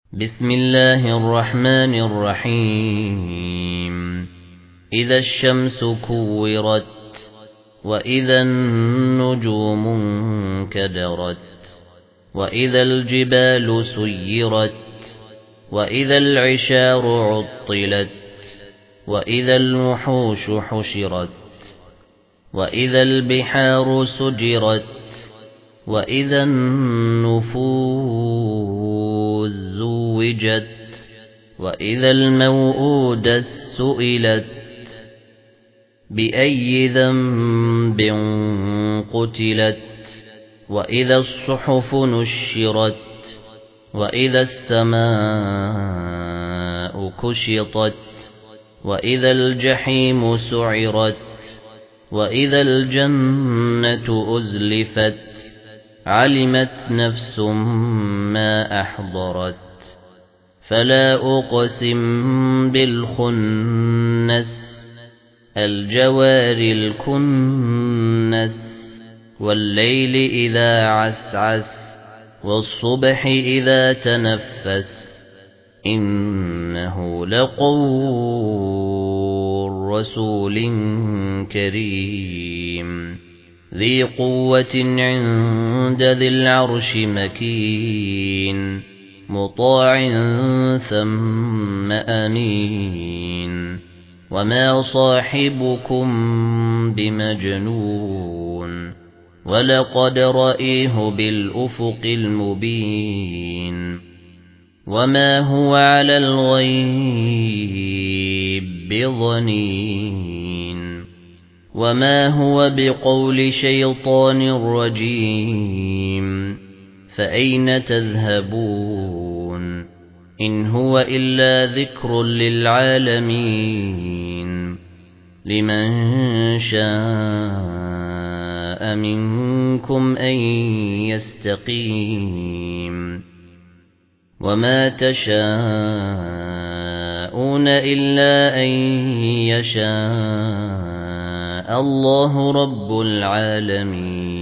بسم الله الرحمن الرحيم إذا الشمس كورت وإذا النجوم انكدرت وإذا الجبال سيرت وإذا العشار عطلت وإذا الوحوش حشرت وإذا البحار سجرت وإذا النفوس زوجت وإذا الموءودة سئلت بأي ذنب قتلت وإذا الصحف نشرت وإذا السماء كشطت وإذا الجحيم سعرت وإذا الجنة أزلفت علمت نفس ما أحضرت فلا أقسم بالخنس الجوار الكنس والليل إذا عسعس والصبح إذا تنفس إنه لقول رسول كريم ذي قوة عند ذي العرش مكين مطاع ثم أمين وما صاحبكم بمجنون ولقد رأيه بالأفق المبين وما هو على الغيب بضنين وما هو بقول شيطان رجيم فأين تذهبون إن هو إلا ذكر للعالمين لمن شاء منكم أن يستقيم وما تشاءون إلا أن يشاء الله رب العالمين.